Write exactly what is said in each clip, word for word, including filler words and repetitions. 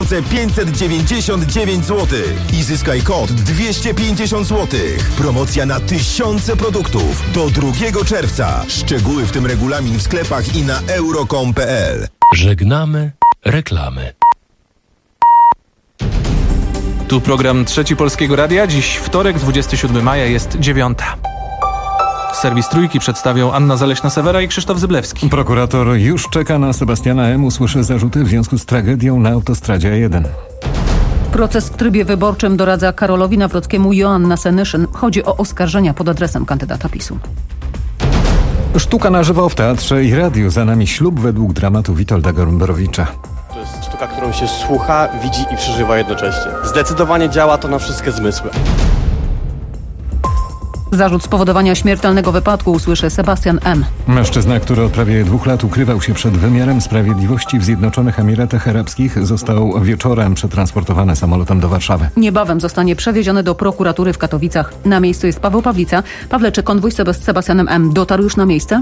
tysiące pięćset dziewięćdziesiąt dziewięć złotych i zyskaj kod dwieście pięćdziesiąt złotych. Promocja na tysiące produktów do drugiego czerwca. Szczegóły, w tym regulamin w sklepach i na euro kropka com kropka p l. Żegnamy reklamy. Tu program Trzeci Polskiego Radia. Dziś wtorek, dwudziestego siódmego maja, jest dziewiąta. Serwis Trójki przedstawią Anna Zaleśna-Sewera i Krzysztof Zyblewski. Prokurator już czeka na Sebastiana M. Usłyszy zarzuty w związku z tragedią na autostradzie A jeden. Proces w trybie wyborczym doradza Karolowi Nawrockiemu Joanna Senyszyn. Chodzi o oskarżenia pod adresem kandydata PiSu. Sztuka na żywo w teatrze i radiu. Za nami ślub według dramatu Witolda Gombrowicza. To jest sztuka, którą się słucha, widzi i przeżywa jednocześnie. Zdecydowanie działa to na wszystkie zmysły. Zarzut spowodowania śmiertelnego wypadku usłyszy Sebastian M. Mężczyzna, który od prawie dwóch lat ukrywał się przed wymiarem sprawiedliwości w Zjednoczonych Emiratach Arabskich, został wieczorem przetransportowany samolotem do Warszawy. Niebawem zostanie przewieziony do prokuratury w Katowicach. Na miejscu jest Paweł Pawlica. Pawle, czy konwój z Sebastianem M. dotarł już na miejsce?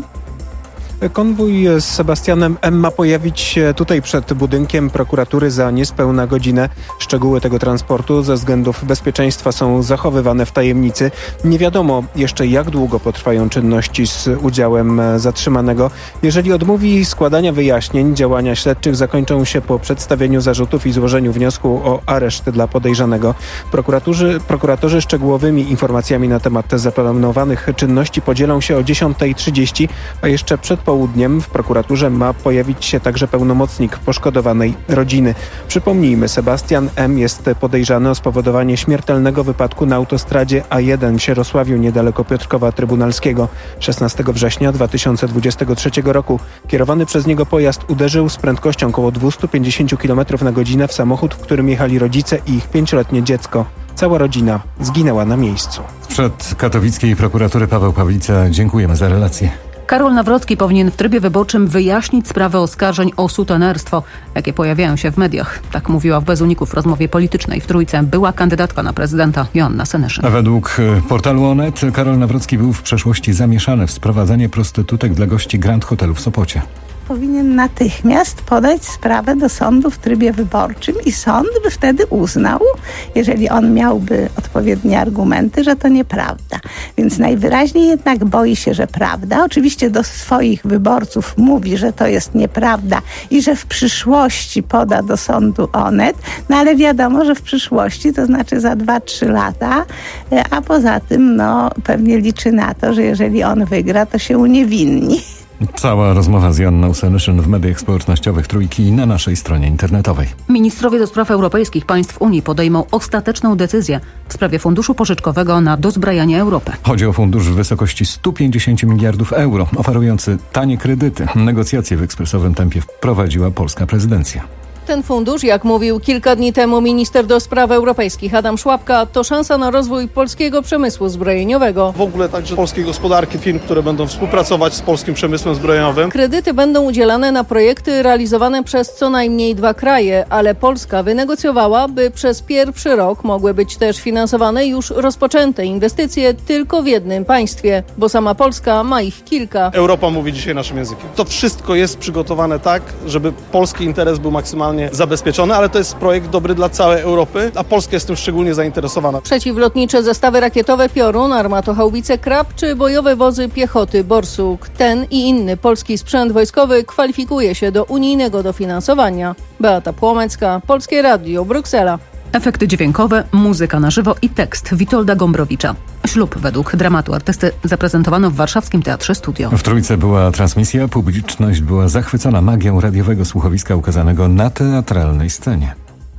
Konwój z Sebastianem M. ma pojawić się tutaj przed budynkiem prokuratury za niespełna godzinę. Szczegóły tego transportu ze względów bezpieczeństwa są zachowywane w tajemnicy. Nie wiadomo jeszcze, jak długo potrwają czynności z udziałem zatrzymanego. Jeżeli odmówi składania wyjaśnień, działania śledczych zakończą się po przedstawieniu zarzutów i złożeniu wniosku o areszt dla podejrzanego. Prokuratorzy, prokuratorzy szczegółowymi informacjami na temat zaplanowanych czynności podzielą się o dziesiąta trzydzieści, a jeszcze przed południem w prokuraturze ma pojawić się także pełnomocnik poszkodowanej rodziny. Przypomnijmy, Sebastian M. jest podejrzany o spowodowanie śmiertelnego wypadku na autostradzie A jeden w Sierosławiu niedaleko Piotrkowa Trybunalskiego. szesnastego września dwa tysiące dwudziestego trzeciego roku kierowany przez niego pojazd uderzył z prędkością około dwieście pięćdziesiąt kilometrów na godzinę w samochód, w którym jechali rodzice i ich pięcioletnie dziecko. Cała rodzina zginęła na miejscu. Sprzed katowickiej prokuratury Paweł Pawlica, dziękujemy za relację. Karol Nawrocki powinien w trybie wyborczym wyjaśnić sprawę oskarżeń o sutenerstwo, jakie pojawiają się w mediach. Tak mówiła w Bez Uników w rozmowie politycznej w Trójce była kandydatka na prezydenta Joanna Senyszyn. A według portalu Onet Karol Nawrocki był w przeszłości zamieszany w sprowadzanie prostytutek dla gości Grand Hotelu w Sopocie. Powinien natychmiast podać sprawę do sądu w trybie wyborczym i sąd by wtedy uznał, jeżeli on miałby odpowiednie argumenty, że to nieprawda. Więc najwyraźniej jednak boi się, że prawda. Oczywiście do swoich wyborców mówi, że to jest nieprawda i że w przyszłości poda do sądu Onet, no ale wiadomo, że w przyszłości, to znaczy za dwa trzy lata, a poza tym no pewnie liczy na to, że jeżeli on wygra, to się uniewinni. Cała rozmowa z Joanną Senyszyn w mediach społecznościowych Trójki i na naszej stronie internetowej. Ministrowie do spraw europejskich państw Unii podejmą ostateczną decyzję w sprawie funduszu pożyczkowego na dozbrajanie Europy. Chodzi o fundusz w wysokości stu pięćdziesięciu miliardów euro, oferujący tanie kredyty. Negocjacje w ekspresowym tempie wprowadziła polska prezydencja. Ten fundusz, jak mówił kilka dni temu minister do spraw europejskich Adam Szłapka, to szansa na rozwój polskiego przemysłu zbrojeniowego. W ogóle także polskiej gospodarki, firm, które będą współpracować z polskim przemysłem zbrojeniowym. Kredyty będą udzielane na projekty realizowane przez co najmniej dwa kraje, ale Polska wynegocjowała, by przez pierwszy rok mogły być też finansowane już rozpoczęte inwestycje tylko w jednym państwie, bo sama Polska ma ich kilka. Europa mówi dzisiaj naszym językiem. To wszystko jest przygotowane tak, żeby polski interes był maksymalnie zabezpieczone, ale to jest projekt dobry dla całej Europy, a Polska jest tym szczególnie zainteresowana. Przeciwlotnicze zestawy rakietowe Piorun, armatochaubice Krab czy bojowe wozy piechoty Borsuk. Ten i inny polski sprzęt wojskowy kwalifikuje się do unijnego dofinansowania. Beata Płomecka, Polskie Radio, Bruksela. Efekty dźwiękowe, muzyka na żywo i tekst Witolda Gombrowicza. Ślub według dramatu artysty zaprezentowano w warszawskim Teatrze Studio. W Trójce była transmisja, publiczność była zachwycona magią radiowego słuchowiska ukazanego na teatralnej scenie.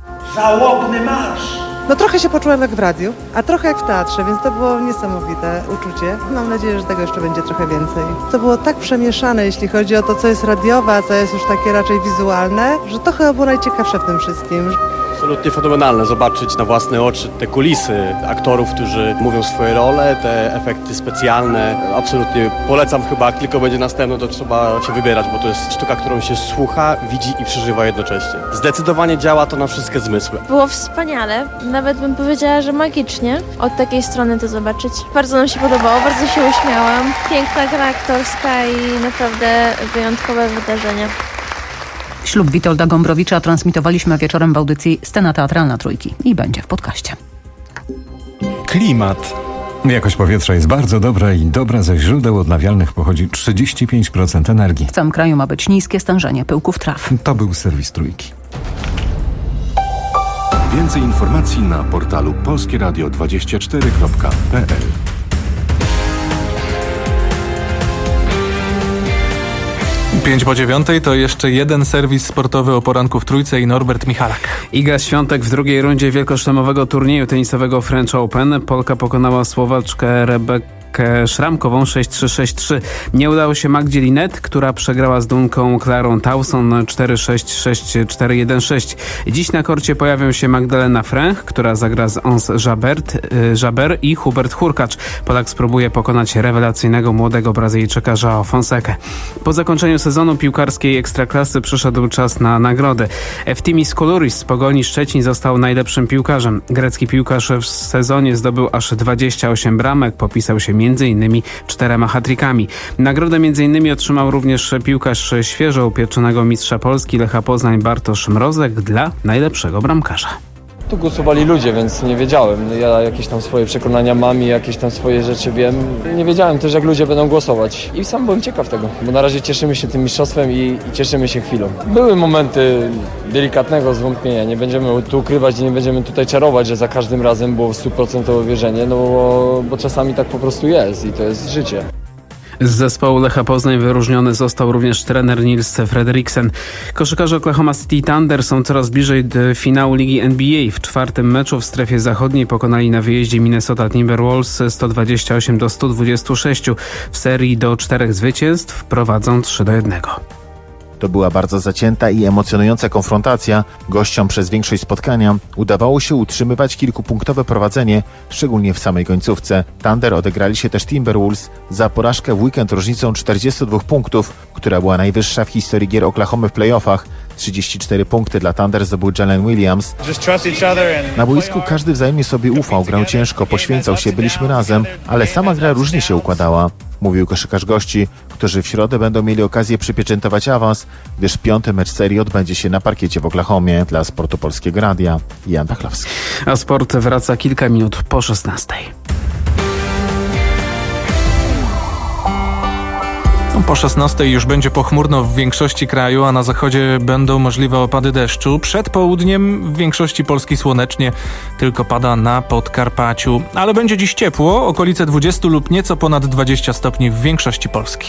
Żałobny marsz! No trochę się poczułem jak w radiu, a trochę jak w teatrze, więc to było niesamowite uczucie. Mam nadzieję, że tego jeszcze będzie trochę więcej. To było tak przemieszane, jeśli chodzi o to, co jest radiowe, a co jest już takie raczej wizualne, że to chyba było najciekawsze w tym wszystkim. Absolutnie fenomenalne zobaczyć na własne oczy te kulisy aktorów, którzy mówią swoje role, te efekty specjalne. Absolutnie polecam chyba, jak tylko będzie następne, to trzeba się wybierać, bo to jest sztuka, którą się słucha, widzi i przeżywa jednocześnie. Zdecydowanie działa to na wszystkie zmysły. Było wspaniale, nawet bym powiedziała, że magicznie od takiej strony to zobaczyć. Bardzo nam się podobało, bardzo się uśmiałam. Piękna gra aktorska i naprawdę wyjątkowe wydarzenie. Ślub Witolda Gombrowicza transmitowaliśmy wieczorem w audycji Scena Teatralna Trójki i będzie w podcaście. Klimat. Jakość powietrza jest bardzo dobra i dobra ze źródeł odnawialnych pochodzi trzydzieści pięć procent energii. W całym kraju ma być niskie stężenie pyłków traw. To był serwis Trójki. Więcej informacji na portalu polskie radio dwadzieścia cztery kropka p l. Pięć po dziewiątej to jeszcze jeden serwis sportowy o poranku w Trójce i Norbert Michalak. Iga Świątek w drugiej rundzie wielkoszlemowego turnieju tenisowego French Open. Polka pokonała Słowaczkę Rebekę Szramkową sześć trzy sześć trzy. Nie udało się Magdzie Linet, która przegrała z Dunką Klarą Towson cztery sześć sześć cztery jeden sześć. Dziś na korcie pojawią się Magdalena Fręch, która zagra z Ons Jabert, Jaber i Hubert Hurkacz. Polak spróbuje pokonać rewelacyjnego młodego Brazylijczyka João Fonsekę. Po zakończeniu sezonu piłkarskiej Ekstraklasy przyszedł czas na nagrody. Eftimis Koulouris z Pogoni Szczecin został najlepszym piłkarzem. Grecki piłkarz w sezonie zdobył aż dwadzieścia osiem bramek, popisał się między innymi czterema hat-trickami. Nagrodę między innymi otrzymał również piłkarz świeżo upieczonego mistrza Polski Lecha Poznań Bartosz Mrozek dla najlepszego bramkarza. Tu głosowali ludzie, więc nie wiedziałem. Ja jakieś tam swoje przekonania mam i jakieś tam swoje rzeczy wiem. Nie wiedziałem też, jak ludzie będą głosować. I sam byłem ciekaw tego, bo na razie cieszymy się tym mistrzostwem i, i cieszymy się chwilą. Były momenty delikatnego zwątpienia. Nie będziemy tu ukrywać i nie będziemy tutaj czarować, że za każdym razem było stuprocentowe wierzenie, no bo, bo czasami tak po prostu jest i to jest życie. Z zespołu Lecha Poznań wyróżniony został również trener Nils Frederiksen. Koszykarze Oklahoma City Thunder są coraz bliżej finału Ligi N B A. W czwartym meczu w strefie zachodniej pokonali na wyjeździe Minnesota Timberwolves sto dwadzieścia osiem do stu dwudziestu sześciu. W serii do czterech zwycięstw prowadzą trzy do jednego. To była bardzo zacięta i emocjonująca konfrontacja. Gościom przez większość spotkania udawało się utrzymywać kilkupunktowe prowadzenie, szczególnie w samej końcówce. Thunder odegrali się też Timberwolves za porażkę w weekend różnicą czterdziestu dwóch punktów, która była najwyższa w historii gier Oklahomy w playoffach. trzydzieści cztery punkty dla Thunder zdobył Jalen Williams. Na boisku każdy wzajemnie sobie ufał, grał ciężko, poświęcał się, byliśmy razem, ale sama gra różnie się układała, mówił koszykarz gości, którzy w środę będą mieli okazję przypieczętować awans, gdyż piąty mecz serii odbędzie się na parkiecie w Oklahomie. Dla Sportu Polskiego Radia Jan Pachlowski. A sport wraca kilka minut po szesnastej. Po szesnastej już będzie pochmurno w większości kraju, a na zachodzie będą możliwe opady deszczu. Przed południem w większości Polski słonecznie, tylko pada na Podkarpaciu. Ale będzie dziś ciepło, okolice dwudziestu lub nieco ponad dwudziestu stopni w większości Polski.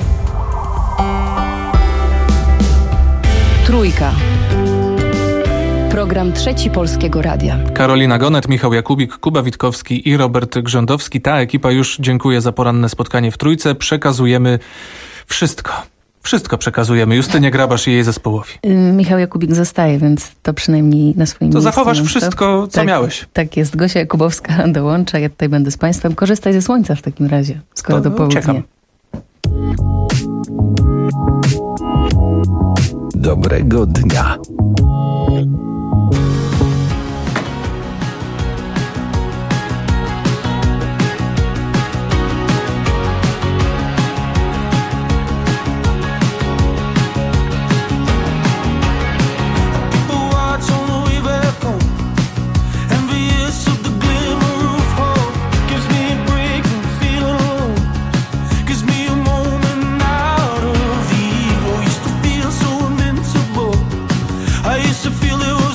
Trójka. Program Trzeci Polskiego Radia. Karolina Gonet, Michał Jakubik, Kuba Witkowski i Robert Grzędowski. Ta ekipa już dziękuję za poranne spotkanie w Trójce. Przekazujemy wszystko. Wszystko przekazujemy Justynie Grabasz i jej zespołowi. Michał Jakubik zostaje, więc to przynajmniej na swoim to miejscu. To zachowasz wszystko, co tak, miałeś. Tak jest. Gosia Jakubowska dołącza. Ja tutaj będę z Państwem. Korzystaj ze słońca w takim razie, skoro to do południa. Czekam. Dobrego dnia. I used to feel it was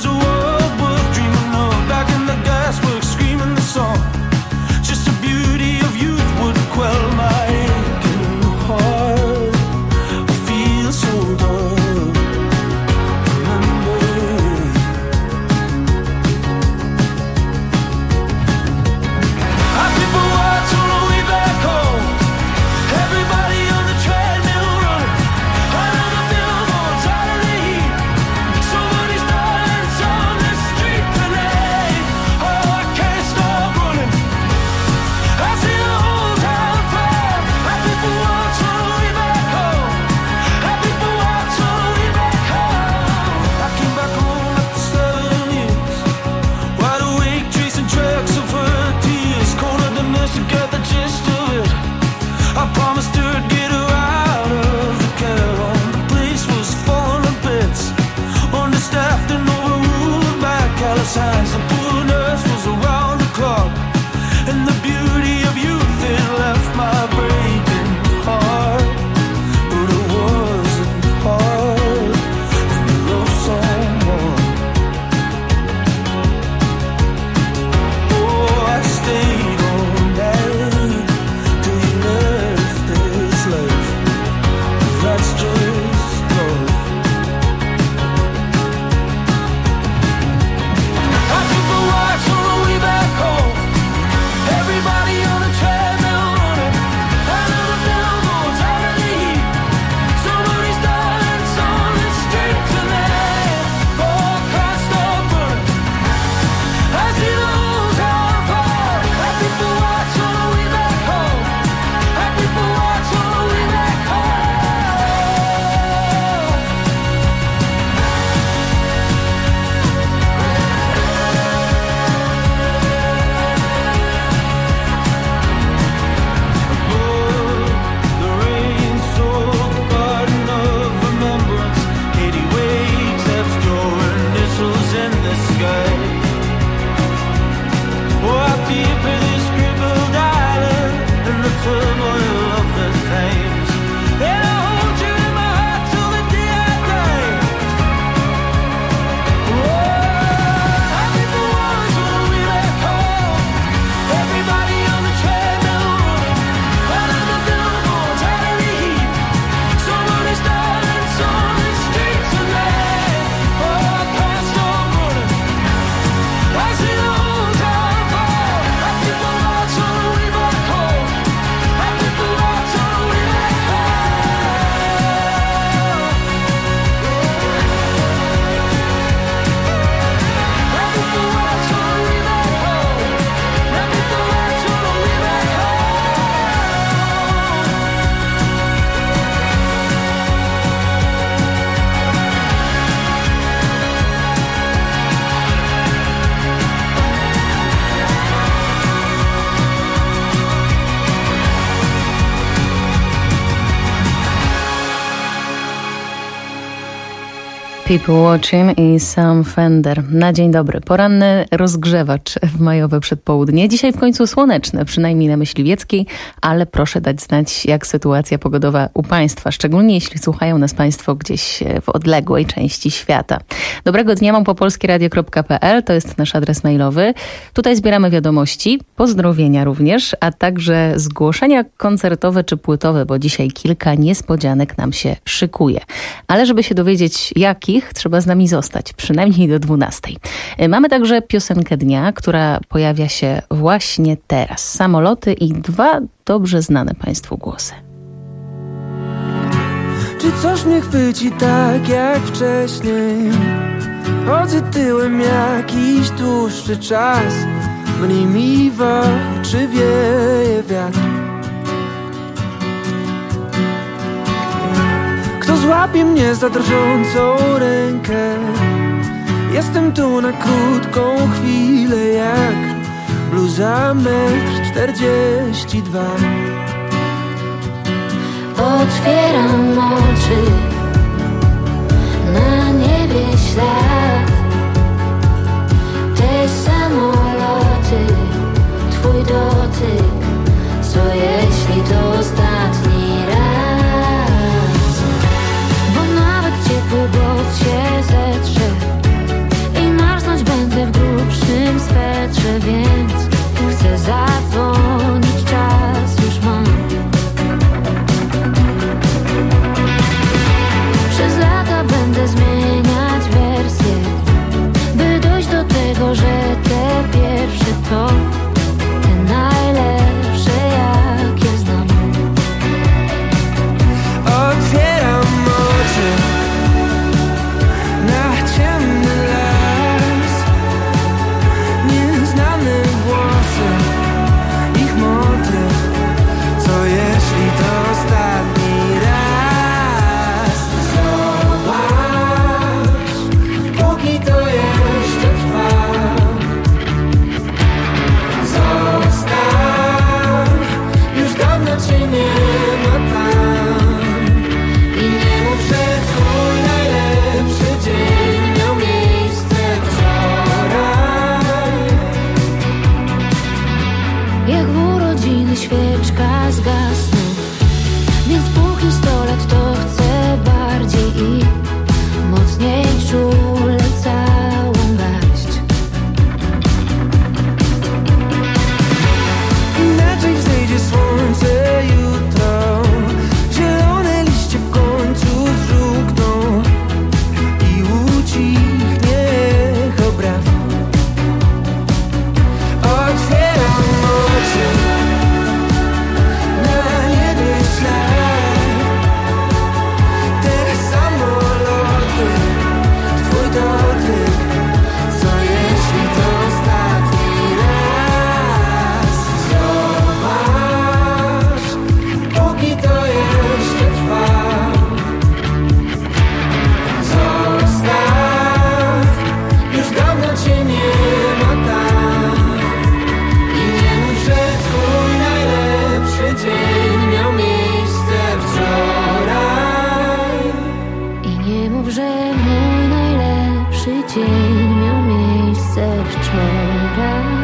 signs the poorness was around the clock, and the beauty of youth it left my breaking heart. But it wasn't hard when you love someone. Oh, I stayed all night till you left this life. That's just love. I took the watch on the way back home. Everybody on the treadmill running. Out of the billboards, out of the heat. Somebody's dying, on the street tonight. Oh, cars stop burning. I see the holes how far. I took the watch on the way back home. I took the watch on the way back home. The rain soaked the garden of remembrance. eighty waves have stored initials in the sky. Oh, I fear for this crippled island and the turmoil of the times. And I hold you in my heart till the day I die. Oh, I think the ones on the way back home. Everybody on the treadmill running. Out of the billboards, out of the heat. Somebody's dying, on the street tonight. Oh, cars stop running. I see the holes how far. I think the lights on the way back home. I think the lights on the way back People Watching i Sam Fender. Na dzień dobry. Poranny rozgrzewacz w majowe przedpołudnie. Dzisiaj w końcu słoneczne, przynajmniej na Myśliwieckiej, ale proszę dać znać, jak sytuacja pogodowa u Państwa, szczególnie jeśli słuchają nas Państwo gdzieś w odległej części świata. Dobrego dnia, mam po polskieradio kropka pe el, to jest nasz adres mailowy. Tutaj zbieramy wiadomości, pozdrowienia również, a także zgłoszenia koncertowe czy płytowe, bo dzisiaj kilka niespodzianek nam się szykuje. Ale żeby się dowiedzieć, jakich, trzeba z nami zostać, przynajmniej do dwunastej. Mamy także piosenkę dnia, która pojawia się właśnie teraz. Samoloty i dwa dobrze znane Państwu głosy. Czy coś mnie chwyci tak jak wcześniej? Chodzę tyłem jakiś dłuższy czas. Mniej mi w oczy wieje wiatr. Kto złapie mnie za drżącą rękę? Jestem tu na krótką chwilę jak bluza metr czterdzieści dwa. Otwieram oczy, na niebie ślad. Te samoloty, twój dotyk. Co jeśli to ostatni raz? Bo nawet ciepły głos się zetrze i marznąć będę w grubszym swetrze, więc chcę zadzwonić, czas już mam. Przez lata będę zmieniać wersje. świeczka zgasnął. Więc póki sto lat to chcę bardziej i mocniej czule całą garść. Inaczej wzejdzie słońce jutro, zielone liście w końcu zżółkną i ucichnie obraz. Otwieram oczy, na niebie ślad, te samoloty, twój dotyk. Co jeśli to ostatni raz? Zobacz, póki to jeszcze trwa. Zostaw, już dawno cię nie ma tam. I nie mów, że twój najlepszy dzień miał miejsce wczoraj. I nie mów, że mój najlepszy dzień miał miejsce wczoraj.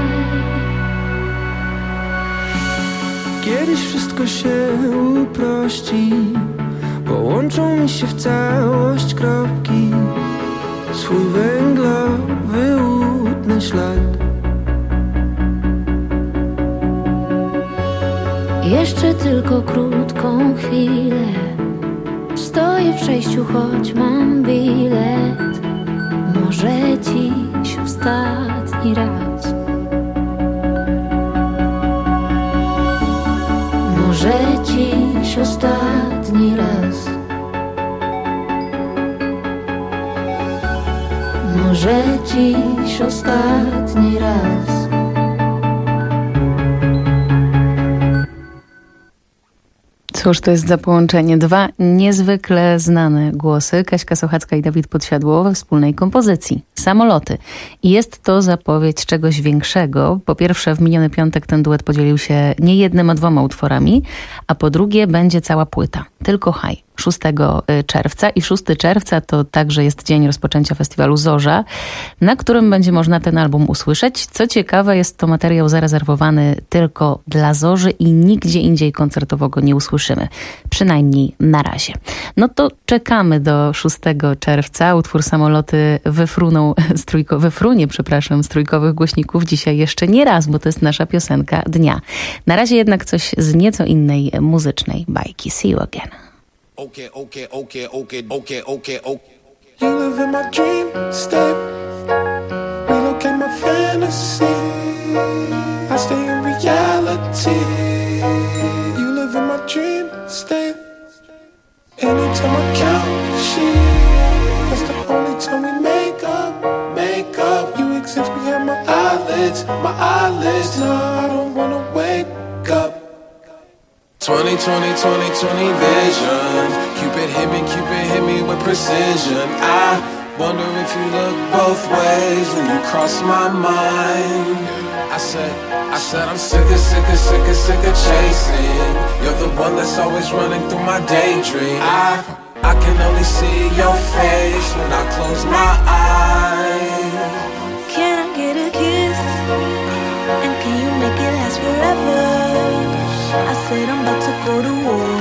Kiedyś wszystko się uprości, połączą mi się w całość kropki, swój węglowy łudny ślad. Jeszcze tylko krótką chwilę stoję w przejściu, choć mam bilet. Może dziś ostatni raz. Może dziś ostatni raz. Może dziś ostatni raz. Cóż to jest za połączenie? Dwa niezwykle znane głosy, Kaśka Sochacka i Dawid Podsiadło we wspólnej kompozycji. Samoloty. I jest to zapowiedź czegoś większego. Po pierwsze, w miniony piątek ten duet podzielił się nie jednym, a dwoma utworami, a po drugie będzie cała płyta. Tylko Haj. szóstego czerwca i szóstego czerwca to także jest dzień rozpoczęcia festiwalu Zorza, na którym będzie można ten album usłyszeć. Co ciekawe, jest to materiał zarezerwowany tylko dla Zorzy i nigdzie indziej koncertowo go nie usłyszymy. Przynajmniej na razie. No to czekamy do szóstego czerwca. Utwór Samoloty wyfruną z trójko, wyfrunie, przepraszam, z trójkowych głośników dzisiaj jeszcze nie raz, bo to jest nasza piosenka dnia. Na razie jednak coś z nieco innej muzycznej bajki. See you again. Okay, okay, okay, okay, okay, okay, okay. You live in my dream state. Relocate my fantasy. I stay in reality. You live in my dream state. Anytime I count sheep, that's the only time we make up, make up. You exist behind my eyelids, my eyelids. No, I don't wanna wake up. twenty, twenty, twenty, twenty vision. Cupid hit me, Cupid hit me with precision. I wonder if you look both ways when you cross my mind. I said, I said I'm sick of, sick of, sick of, sick of chasing. You're the one that's always running through my daydream. I, I can only see your face when I close my eyes. Can I get a kiss? And can you make it last forever? I said I'm about to go to war,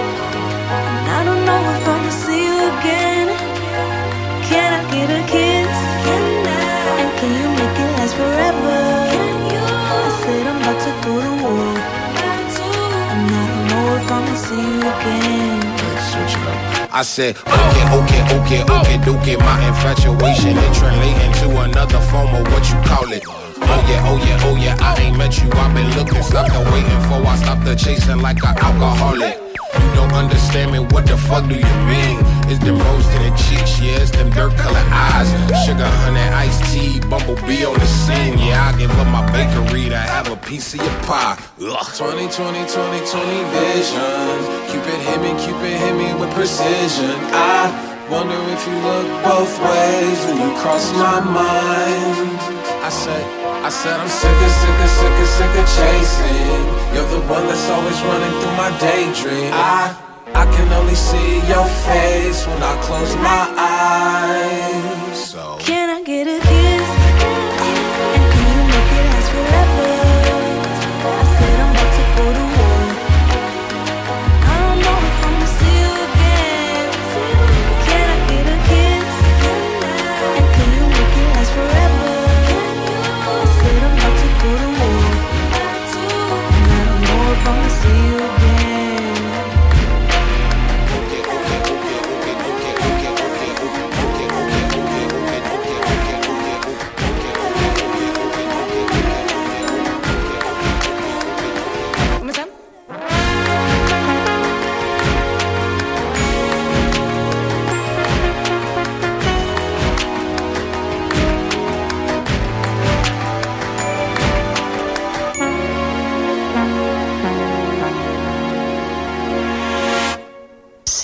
and I don't know if I'ma see you again. Can I get a kiss? Can I? And can you make it last forever? Can you? I said I'm about to go to war, and I don't know if I'ma see you again. Switch it up. I said, okay, okay, okay, okay, do get my infatuation and translating to another form of what you call it. Oh yeah, oh yeah, oh yeah, I ain't met you, I've been looking, stopped the waiting for, I stopped the chasing like an alcoholic. You don't understand me, what the fuck do you mean? It's them rose to the cheeks, yeah, it's them dirt colored eyes. Sugar, honey, iced tea, bumblebee on the scene. Yeah, I give up my bakery to have a piece of your pie. Ugh. twenty, twenty, twenty, twenty vision. Cupid hit me, Cupid hit me with precision. I wonder if you look both ways when you cross my mind. I said, I said I'm sick of, sick of, sick of, sick of chasing. You're the one that's always running through my daydream. I, I can only see your face when I close my eyes. So can I get a kiss? And can you make it last forever? I said I'm about to go to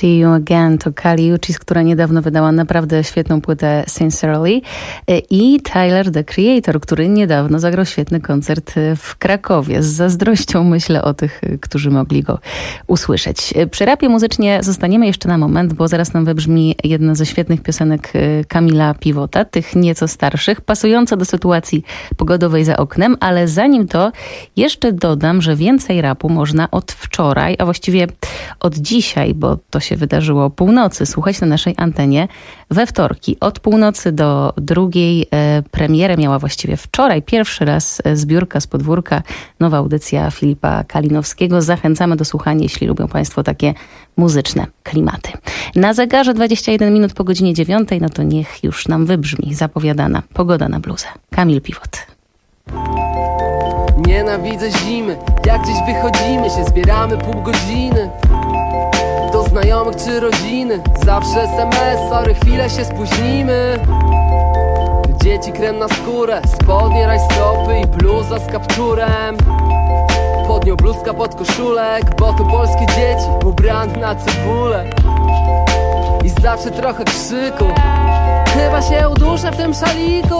See You Again to Kali Uchis, która niedawno wydała naprawdę świetną płytę Sincerely, i Tyler, the Creator, który niedawno zagrał świetny koncert w Krakowie. Z zazdrością myślę o tych, którzy mogli go usłyszeć. Przy rapie muzycznie zostaniemy jeszcze na moment, bo zaraz nam wybrzmi jedna ze świetnych piosenek Kamila Piwota, tych nieco starszych, pasująca do sytuacji pogodowej za oknem, ale zanim to jeszcze dodam, że więcej rapu można od wczoraj, a właściwie od dzisiaj, bo to się wydarzyło o północy, słuchać na naszej antenie we wtorki. Od północy do drugiej e, premierę miała właściwie wczoraj, pierwszy raz zbiórka z podwórka, nowa audycja Filipa Kalinowskiego. Zachęcamy do słuchania, jeśli lubią Państwo takie muzyczne klimaty. Na zegarze dwadzieścia jeden minut po godzinie dziewiątej, no to niech już nam wybrzmi zapowiadana pogoda na bluzę. Kamil Piwot. Nienawidzę zimy, jak gdzieś wychodzimy, się zbieramy pół godziny. Do znajomych czy rodziny, zawsze es em es, sorry, chwilę się spóźnimy. Dzieci krem na skórę, spodnie rajstopy i bluza z kapturem. Pod nią bluzka pod koszulek, bo to polskie dzieci ubrane na cebulę. I zawsze trochę krzyku, chyba się uduszę w tym szaliku.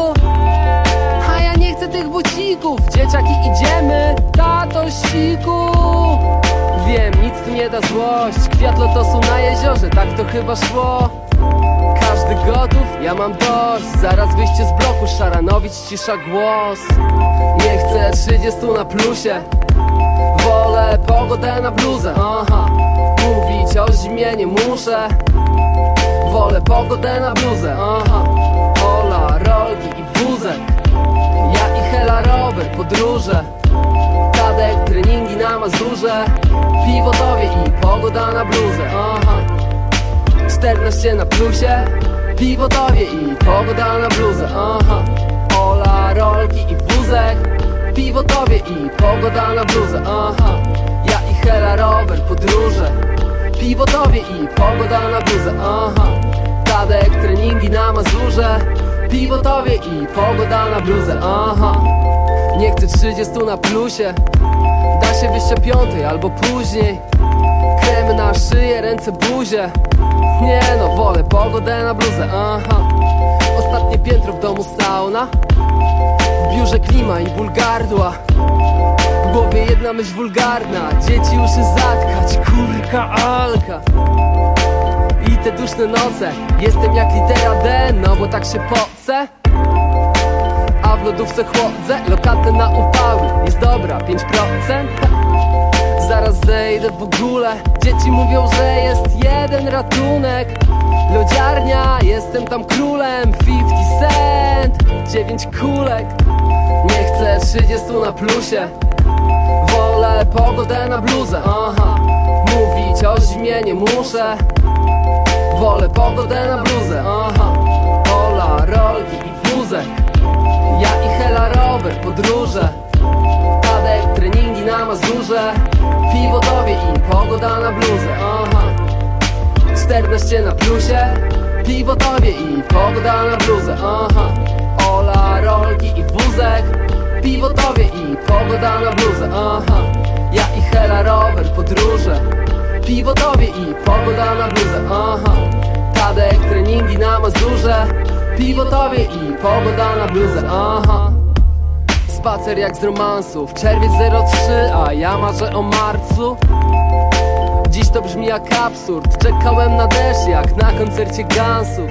A ja nie chcę tych bucików, dzieciaki idziemy, tato ściku. Wiem, nic tu nie da złość, kwiat lotosu na jeziorze, tak to chyba szło. Każdy gotów, ja mam dość, zaraz wyjście z bloku, Szaranowicz cisza głos. Nie chcę trzydziestu na plusie, wolę pogodę na bluzę. Aha, mówić o zimie nie muszę, wolę pogodę na bluzę. Aha, Ola, rolki i wózek, ja i Hela rower, podróże. Tadek, treningi na Mazurze, Piwotowie i pogoda na bluzę. Aha, czternaście na plusie, Piwotowie i pogoda na bluzę. Aha, Ola, rolki i wózek, Piwotowie i pogoda na bluzę. Aha, ja i Hela rower, podróże. Piwotowie i pogoda na bluzę. Aha, Tadek, treningi na Mazurze, Piwotowie i pogoda na bluzę. Aha, nie chcę trzydziestu na plusie, da się wyjść o piątej albo później. Kremy na szyję, ręce, buzie. Nie no, wolę pogodę na bluzę. Aha, ostatnie piętro w domu sauna, w biurze klima i ból gardła. W głowie jedna myśl wulgarna, dzieci uszy zatkać, kurka Alka. I te duszne noce, jestem jak litera D, no bo tak się pocę. A w lodówce chłodzę, lokatę na upały, jest dobra, pięć procent. Zaraz zejdę w ogóle, dzieci mówią, że jest jeden ratunek. Lodziarnia, jestem tam królem, pięćdziesiąt cent, dziewięć kulek. Nie chcę trzydziestu na plusie, wolę pogodę na bluzę. Aha, mówić o zimie nie muszę, wolę pogodę na bluzę. Aha, Ola, rolki i wózek, ja i Hela rower, podróże. Tadek, treningi na Mazurze, Piwotowie i pogoda na bluzę. Aha, czternaście na plusie, Piwotowie i pogoda na bluzę. Aha, Ola, rolki i wózek, Piwotowie i pogoda na bluzę. Aha, ja i Hela rower, podróże. Piwotowie i pogoda na bluzę. Aha, Tadek, treningi na Mazurze, Piwotowie i pogoda na bluzę. Aha, spacer jak z romansów, czerwiec zero trzy, a ja marzę o marcu. Dziś to brzmi jak absurd, czekałem na deszcz jak na koncercie Gunsów.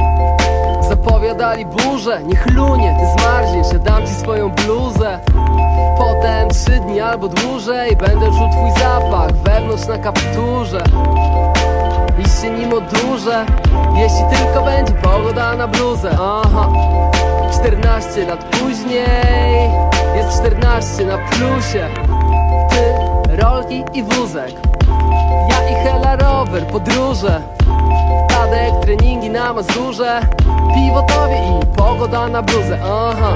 Zapowiadali burzę, niech lunie, ty zmarzniesz, ja dam ci swoją bluzę. Potem trzy dni albo dłużej będę czuł twój zapach wewnątrz na kapturze. I się nim odurzę, jeśli tylko będzie pogoda na bluzę. Aha, czternaście lat później jest czternaście na plusie. Ty, rolki i wózek, ja i Hela rower, podróże. Tadek, treningi na Mazurze, Piwotowie i pogoda na bluzę. Aha.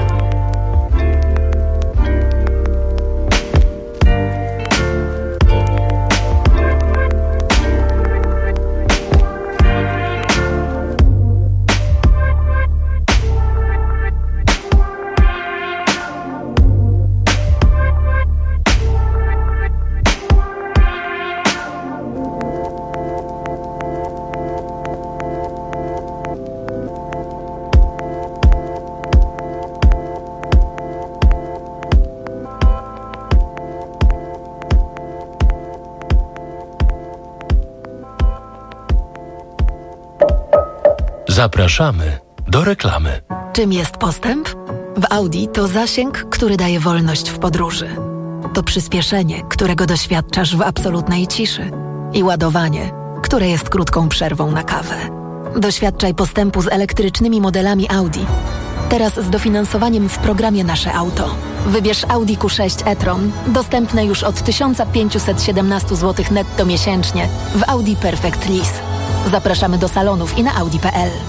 Zapraszamy do reklamy. Czym jest postęp? W Audi to zasięg, który daje wolność w podróży. To przyspieszenie, którego doświadczasz w absolutnej ciszy. I ładowanie, które jest krótką przerwą na kawę. Doświadczaj postępu z elektrycznymi modelami Audi. Teraz z dofinansowaniem w programie Nasze Auto. Wybierz Audi Q sześć e-tron, dostępne już od tysiąc pięćset siedemnaście złotych netto miesięcznie w Audi Perfect Lease. Zapraszamy do salonów i na audi kropka p l.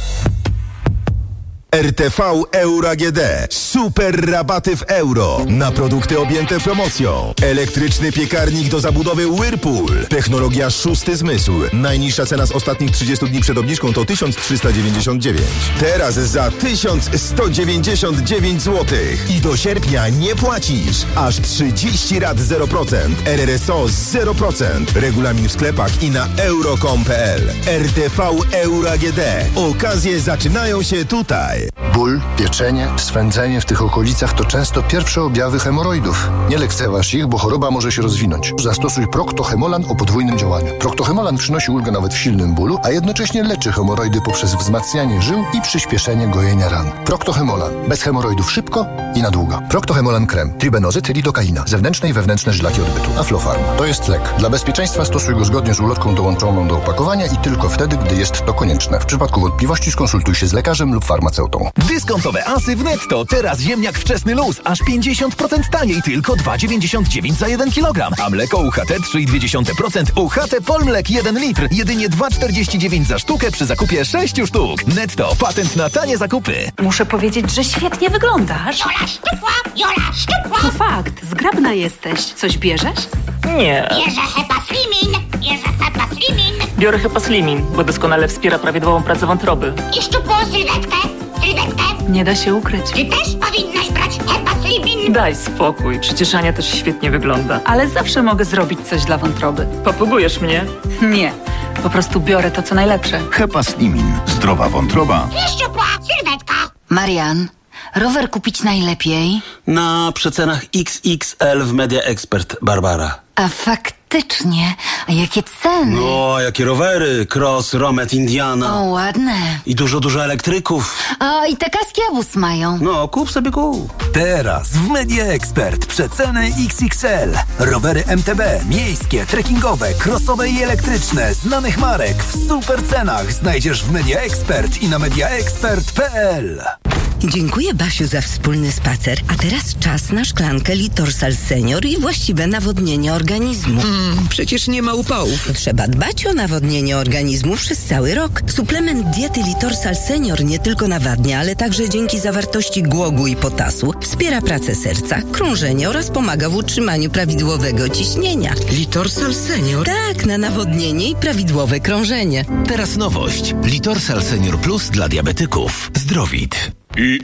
R T V Euro A G D. Super rabaty w euro na produkty objęte promocją. Elektryczny piekarnik do zabudowy Whirlpool. Technologia szósty zmysł. Najniższa cena z ostatnich trzydziestu dni przed obniżką to tysiąc trzysta dziewięćdziesiąt dziewięć. Teraz za tysiąc sto dziewięćdziesiąt dziewięć złotych. I do sierpnia nie płacisz. Aż trzydzieści rat zero procent. R R S O zero procent. Regulamin w sklepach i na euro kropka com kropka p l. R T V Euro A G D. Okazje zaczynają się tutaj. Ból, pieczenie, swędzenie w tych okolicach to często pierwsze objawy hemoroidów. Nie lekceważ ich, bo choroba może się rozwinąć. Zastosuj Procto-Hemolan o podwójnym działaniu. Procto-Hemolan przynosi ulgę nawet w silnym bólu, a jednocześnie leczy hemoroidy poprzez wzmacnianie żył i przyspieszenie gojenia ran. Procto-Hemolan. Bez hemoroidów szybko i na długo. Procto-Hemolan krem. Tribenozyt, lidokaina. Zewnętrzne i wewnętrzne żylaki odbytu. Aflofarm. To jest lek. Dla bezpieczeństwa stosuj go zgodnie z ulotką dołączoną do opakowania i tylko wtedy, gdy jest to konieczne. W przypadku wątpliwości skonsultuj się z lekarzem lub farmaceutą. Dyskontowe asy w Netto. Teraz ziemniak wczesny luz. Aż pięćdziesiąt procent taniej. Tylko dwa dziewięćdziesiąt dziewięć za jeden kilogram. A mleko U H T trzy i dwie dziesiąte procent. U H T Polmlek jeden litr. Jedynie dwa czterdzieści dziewięć za sztukę przy zakupie sześciu sztuk. Netto. Patent na tanie zakupy. Muszę powiedzieć, że świetnie wyglądasz. Jola szczupła, Jola szczupła. To fakt. Zgrabna jesteś. Coś bierzesz? Nie. Bierze Hepaslimin. Bierze Hepaslimin. Biorę Hepaslimin, bo doskonale wspiera prawidłową pracę wątroby. I szczupłą sylwetkę. Sylwetkę. Nie da się ukryć. Ty też powinnaś brać Hepaslimin. Daj spokój. Przecież Ania też świetnie wygląda. Ale zawsze mogę zrobić coś dla wątroby. Popługujesz mnie? Nie. Po prostu biorę to, co najlepsze. Hepaslimin. Zdrowa wątroba. I szczupła sylwetka. Marian, rower kupić najlepiej? Na przecenach X X L w Media Expert, Barbara. A faktycznie, a jakie ceny? No, jakie rowery, Cross, Romet, Indiana. O, ładne. I dużo, dużo elektryków. O, i te kaski obóz mają. No, kup sobie kup. Teraz w Media Expert przeceny X X L. Rowery M T B, miejskie, trekkingowe, crossowe i elektryczne, znanych marek w super cenach znajdziesz w Media Expert i na media expert kropka p l. Dziękuję, Basiu, za wspólny spacer. A teraz czas na szklankę Litorsal Senior i właściwe nawodnienie organizmu. Mm, przecież nie ma upałów. Trzeba dbać o nawodnienie organizmu przez cały rok. Suplement diety Litorsal Senior nie tylko nawadnia, ale także dzięki zawartości głogu i potasu wspiera pracę serca, krążenie oraz pomaga w utrzymaniu prawidłowego ciśnienia. Litorsal Senior? Tak, na nawodnienie i prawidłowe krążenie. Teraz nowość. Litorsal Senior Plus dla diabetyków. Zdrowit. I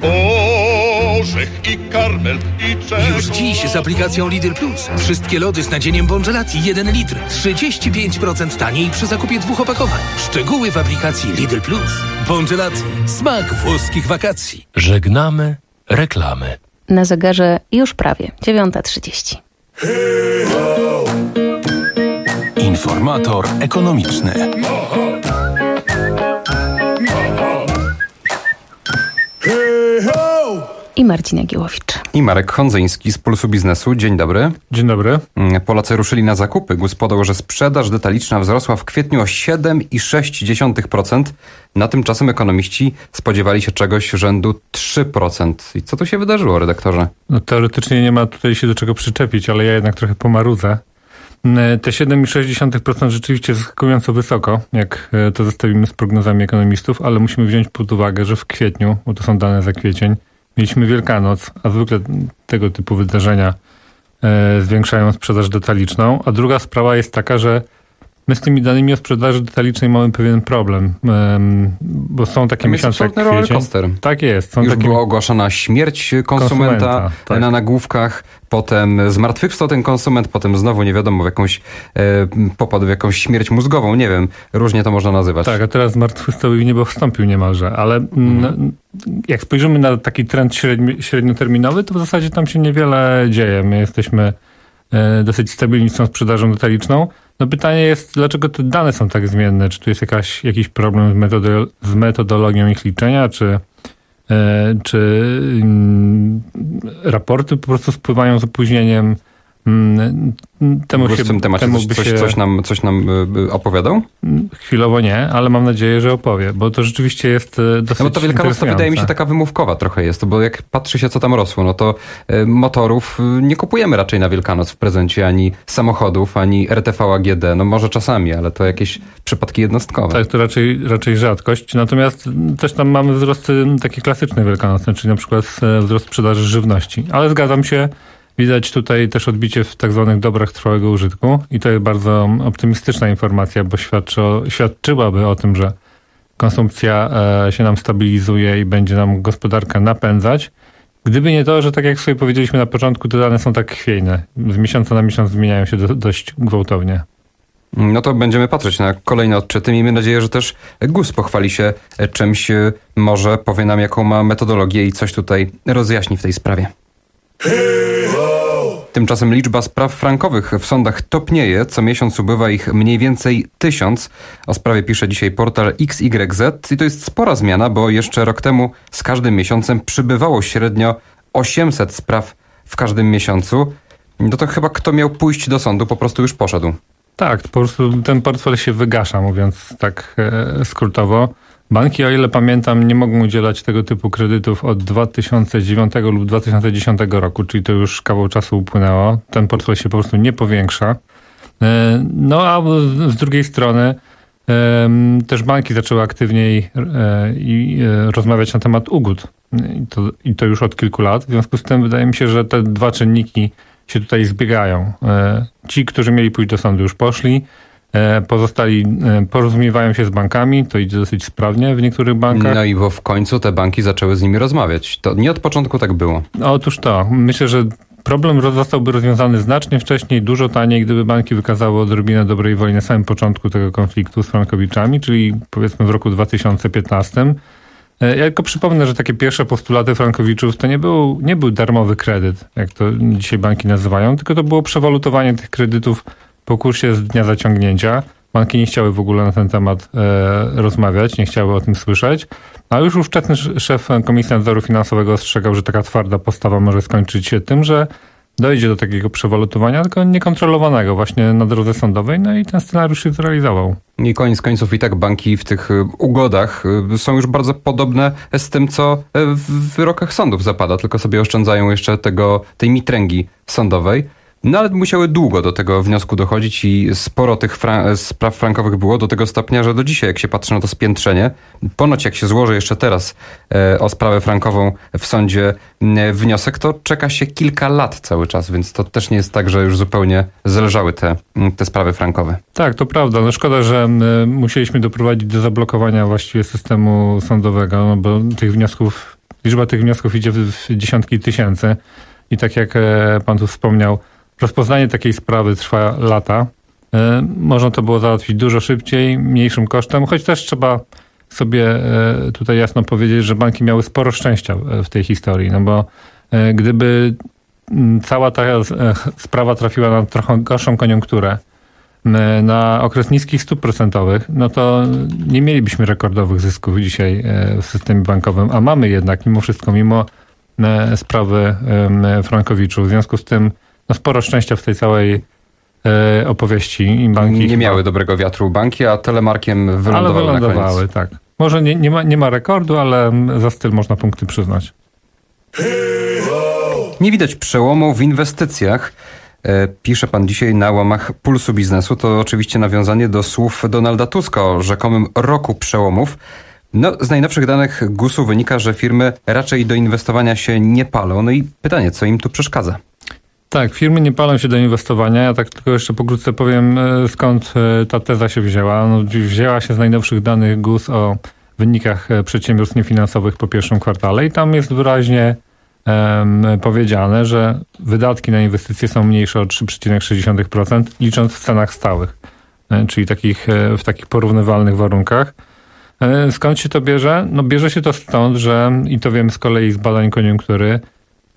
orzech, i karmel, i czego... Już dziś z aplikacją Lidl Plus. Wszystkie lody z nadzieniem Bongelati jeden litr. trzydzieści pięć procent taniej przy zakupie dwóch opakowań. Szczegóły w aplikacji Lidl Plus. Bongelati. Smak włoskich wakacji. Żegnamy reklamy. Na zegarze już prawie dziewiąta trzydzieści. Informator ekonomiczny. I Marcin Jagiełowicz. I Marek Hondzyński z Pulsu Biznesu. Dzień dobry. Dzień dobry. Polacy ruszyli na zakupy. G U S podał, że sprzedaż detaliczna wzrosła w kwietniu o siedem i sześć dziesiątych procent. Na tymczasem ekonomiści spodziewali się czegoś rzędu trzy procent. I co tu się wydarzyło, redaktorze? No, teoretycznie nie ma tutaj się do czego przyczepić, ale ja jednak trochę pomarudzę. Te siedem i sześć dziesiątych procent rzeczywiście jest zaskakująco wysoko, jak to zestawimy z prognozami ekonomistów, ale musimy wziąć pod uwagę, że w kwietniu, bo to są dane za kwiecień, mieliśmy Wielkanoc, a zwykle tego typu wydarzenia e, zwiększają sprzedaż detaliczną. A druga sprawa jest taka, że my z tymi danymi o sprzedaży detalicznej mamy pewien problem, e, bo są takie Tam miesiące jak kwiecień. Tak jest. Są Już takie... była ogłaszana śmierć konsumenta, konsumenta tak. na nagłówkach, potem zmartwychwstał ten konsument, potem znowu nie wiadomo, w jakąś e, popadł w jakąś śmierć mózgową, nie wiem, różnie to można nazywać. Tak, a teraz zmartwychwstał i w niebo wstąpił niemalże, ale mhm. n, jak spojrzymy na taki trend średni, średnioterminowy, to w zasadzie tam się niewiele dzieje. My jesteśmy dosyć stabilni z tą sprzedażą detaliczną. No pytanie jest, dlaczego te dane są tak zmienne? Czy tu jest jakaś, jakiś problem z, metodo- z metodologią ich liczenia, czy, czy raporty po prostu spływają z opóźnieniem? Temu w się, tym temacie temu coś, by coś, się... coś nam, coś nam opowiadał? Chwilowo nie, ale mam nadzieję, że opowie, bo to rzeczywiście jest dosyć no bo to Wielkanoc to wydaje mi się taka wymówkowa trochę jest, bo jak patrzy się co tam rosło, no to motorów nie kupujemy raczej na Wielkanoc w prezencie ani samochodów, ani R T V A G D, no może czasami, ale to jakieś przypadki jednostkowe. Tak, to raczej, raczej rzadkość, natomiast też tam mamy wzrosty takie klasyczne wielkanocne, czyli na przykład wzrost sprzedaży żywności, ale zgadzam się, widać tutaj też odbicie w tak zwanych dobrach trwałego użytku i to jest bardzo optymistyczna informacja, bo świadczy o, świadczyłaby o tym, że konsumpcja e, się nam stabilizuje i będzie nam gospodarka napędzać. Gdyby nie to, że tak jak sobie powiedzieliśmy na początku, te dane są tak chwiejne. Z miesiąca na miesiąc zmieniają się do, dość gwałtownie. No to będziemy patrzeć na kolejne odczyty. Miejmy nadzieję, że też G U S pochwali się czymś, może powie nam, jaką ma metodologię i coś tutaj rozjaśni w tej sprawie. Tymczasem liczba spraw frankowych w sądach topnieje. Co miesiąc ubywa ich mniej więcej tysiąc. O sprawie pisze dzisiaj portal X Y Z i to jest spora zmiana, bo jeszcze rok temu z każdym miesiącem przybywało średnio osiemset spraw w każdym miesiącu. No to chyba kto miał pójść do sądu, po prostu już poszedł. Tak, po prostu ten portfel się wygasza, mówiąc tak e, skrótowo. Banki, o ile pamiętam, nie mogą udzielać tego typu kredytów od dwa tysiące dziewiątego lub dwa tysiące dziesiątego roku, czyli to już kawał czasu upłynęło. Ten portfel się po prostu nie powiększa. No a z drugiej strony też banki zaczęły aktywniej i rozmawiać na temat ugód. I to, I to już od kilku lat. W związku z tym wydaje mi się, że te dwa czynniki się tutaj zbiegają. Ci, którzy mieli pójść do sądu, już poszli. Pozostali porozumiewają się z bankami, to idzie dosyć sprawnie w niektórych bankach. No i bo w końcu te banki zaczęły z nimi rozmawiać. To nie od początku tak było. Otóż to. Myślę, że problem zostałby rozwiązany znacznie wcześniej, dużo taniej, gdyby banki wykazały odrobinę dobrej woli na samym początku tego konfliktu z frankowiczami, czyli powiedzmy w roku dwa tysiące piętnastym. Ja tylko przypomnę, że takie pierwsze postulaty frankowiczów to nie był, nie był darmowy kredyt, jak to dzisiaj banki nazywają, tylko to było przewalutowanie tych kredytów po kursie z dnia zaciągnięcia. Banki nie chciały w ogóle na ten temat e, rozmawiać, nie chciały o tym słyszeć. A już ówczesny szef Komisji Nadzoru Finansowego ostrzegał, że taka twarda postawa może skończyć się tym, że dojdzie do takiego przewalutowania, tylko niekontrolowanego właśnie na drodze sądowej. No i ten scenariusz się zrealizował. I koniec końców i tak banki w tych ugodach są już bardzo podobne z tym, co w wyrokach sądów zapada, tylko sobie oszczędzają jeszcze tego, tej mitręgi sądowej. No ale musiały długo do tego wniosku dochodzić i sporo tych fra- spraw frankowych było do tego stopnia, że do dzisiaj, jak się patrzy na to spiętrzenie, ponoć jak się złoży jeszcze teraz e, o sprawę frankową w sądzie e, wniosek, to czeka się kilka lat cały czas, więc to też nie jest tak, że już zupełnie zależały te, te sprawy frankowe. Tak, to prawda. No szkoda, że my musieliśmy doprowadzić do zablokowania właściwie systemu sądowego, no bo tych wniosków, liczba tych wniosków idzie w, w dziesiątki tysięcy i tak jak e, pan tu wspomniał, rozpoznanie takiej sprawy trwa lata. Można to było załatwić dużo szybciej, mniejszym kosztem, choć też trzeba sobie tutaj jasno powiedzieć, że banki miały sporo szczęścia w tej historii, no bo gdyby cała ta sprawa trafiła na trochę gorszą koniunkturę, na okres niskich stóp procentowych, no to nie mielibyśmy rekordowych zysków dzisiaj w systemie bankowym, a mamy jednak mimo wszystko, mimo sprawy frankowiczów. W związku z tym no sporo szczęścia w tej całej e, opowieści. I banki nie chyba miały dobrego wiatru banki, a telemarkiem wylądowały, ale wylądowały, na koniec. tak. Może nie, nie, ma, nie ma rekordu, ale za styl można punkty przyznać. Nie widać przełomu w inwestycjach. E, pisze pan dzisiaj na łamach Pulsu Biznesu. To oczywiście nawiązanie do słów Donalda Tuska o rzekomym roku przełomów. No, z najnowszych danych G U S-u wynika, że firmy raczej do inwestowania się nie palą. No i pytanie, co im tu przeszkadza? Tak, firmy nie palą się do inwestowania. Ja tak tylko jeszcze pokrótce powiem, skąd ta teza się wzięła. No, wzięła się z najnowszych danych G U S o wynikach przedsiębiorstw niefinansowych po pierwszym kwartale i tam jest wyraźnie um, powiedziane, że wydatki na inwestycje są mniejsze o trzy przecinek sześć procent, licząc w cenach stałych, czyli takich, w takich porównywalnych warunkach. Skąd się to bierze? No bierze się to stąd, że, i to wiemy z kolei z badań koniunktury,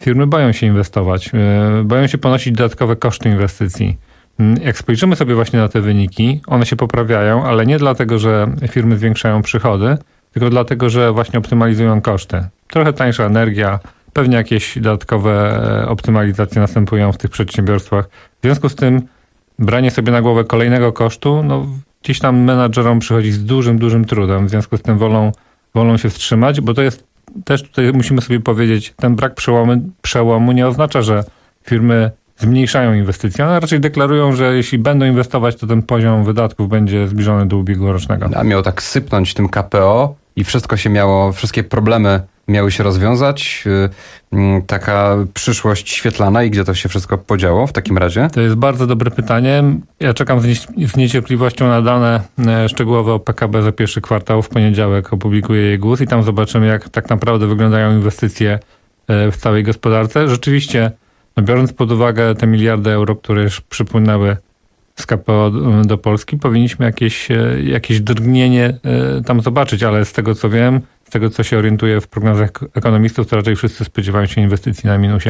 firmy boją się inwestować, boją się ponosić dodatkowe koszty inwestycji. Jak spojrzymy sobie właśnie na te wyniki, one się poprawiają, ale nie dlatego, że firmy zwiększają przychody, tylko dlatego, że właśnie optymalizują koszty. Trochę tańsza energia, pewnie jakieś dodatkowe optymalizacje następują w tych przedsiębiorstwach. W związku z tym branie sobie na głowę kolejnego kosztu, no gdzieś tam menadżerom przychodzi z dużym, dużym trudem. W związku z tym wolą, wolą się wstrzymać, bo to jest też tutaj musimy sobie powiedzieć, ten brak przełomu, przełomu nie oznacza, że firmy zmniejszają inwestycje, one raczej deklarują, że jeśli będą inwestować, to ten poziom wydatków będzie zbliżony do ubiegłorocznego. A miało tak sypnąć tym K P O i wszystko się miało, wszystkie problemy miały się rozwiązać. Taka przyszłość świetlana i gdzie to się wszystko podziało w takim razie? To jest bardzo dobre pytanie. Ja czekam z, nie, z niecierpliwością na dane szczegółowe o P K B za pierwszy kwartał. W poniedziałek opublikuję jej głos i tam zobaczymy, jak tak naprawdę wyglądają inwestycje w całej gospodarce. Rzeczywiście, no biorąc pod uwagę te miliardy euro, które już przypłynęły z K P O do Polski, powinniśmy jakieś, jakieś drgnienie tam zobaczyć, ale z tego co wiem, z tego co się orientuje w prognozach ekonomistów, to raczej wszyscy spodziewają się inwestycji na minusie.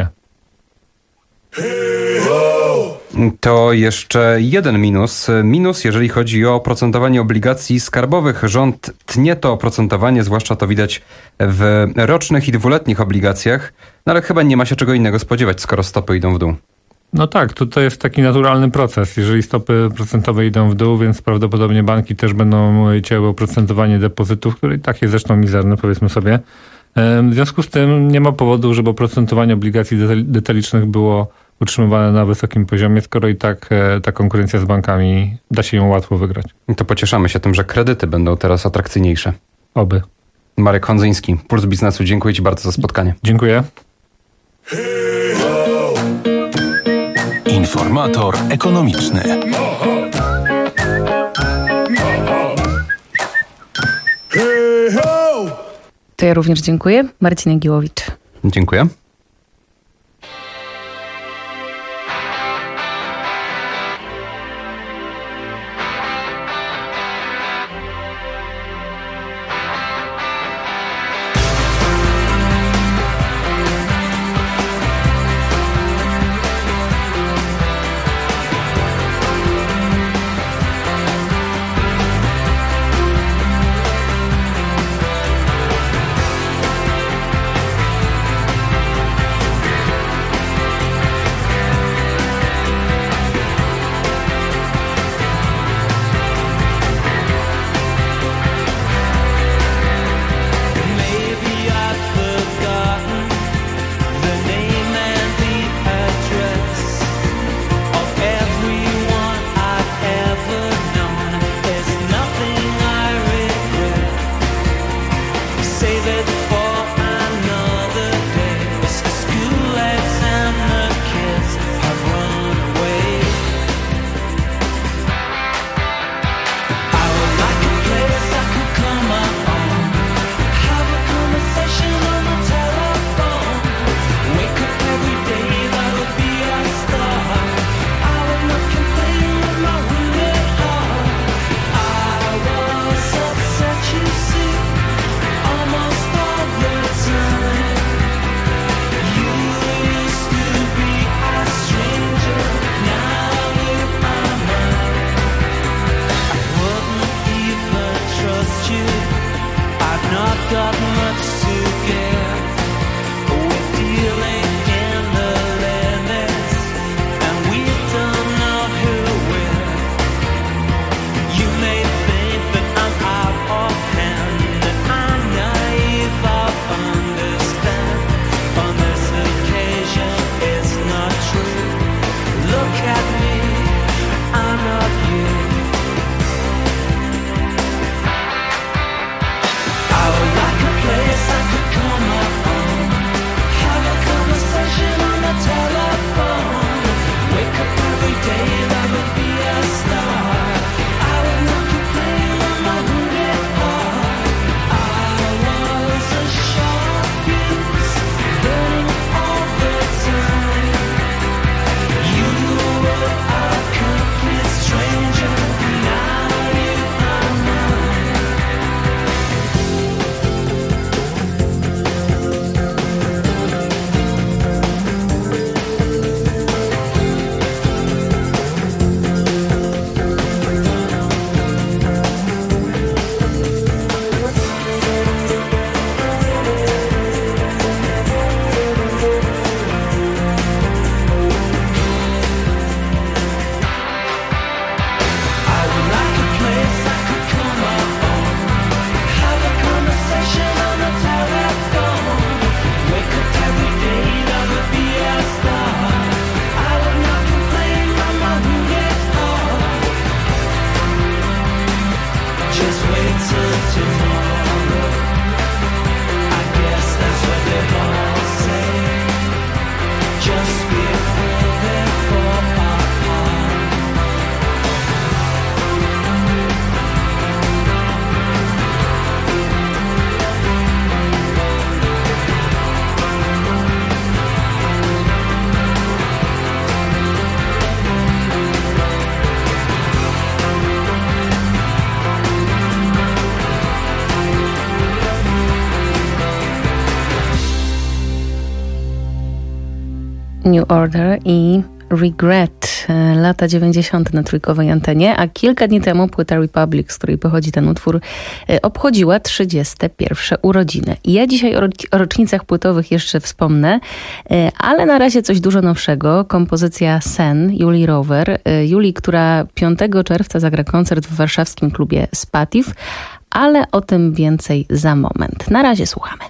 To jeszcze jeden minus. Minus, jeżeli chodzi o oprocentowanie obligacji skarbowych. Rząd tnie to oprocentowanie, zwłaszcza to widać w rocznych i dwuletnich obligacjach, no ale chyba nie ma się czego innego spodziewać, skoro stopy idą w dół. No tak, to, to jest taki naturalny proces. Jeżeli stopy procentowe idą w dół, więc prawdopodobnie banki też będą cięły oprocentowanie depozytów, które i tak jest zresztą mizerne, powiedzmy sobie. W związku z tym nie ma powodu, żeby oprocentowanie obligacji detalicznych było utrzymywane na wysokim poziomie, skoro i tak ta konkurencja z bankami da się ją łatwo wygrać. I to pocieszamy się tym, że kredyty będą teraz atrakcyjniejsze. Oby. Marek Hondzyński, Puls Biznesu. Dziękuję Ci bardzo za spotkanie. Dziękuję. Informator ekonomiczny. To ja również dziękuję. Marcin Giłowicz. Dziękuję. New Order i Regret, lata dziewięćdziesiąte na trójkowej antenie, a kilka dni temu płyta Republic, z której pochodzi ten utwór, obchodziła trzydzieste pierwsze urodziny. I ja dzisiaj o rocznicach płytowych jeszcze wspomnę, ale na razie coś dużo nowszego. Kompozycja Sen Julii Rower. Julii, która piątego czerwca zagra koncert w warszawskim klubie Spatif, ale o tym więcej za moment. Na razie słuchamy.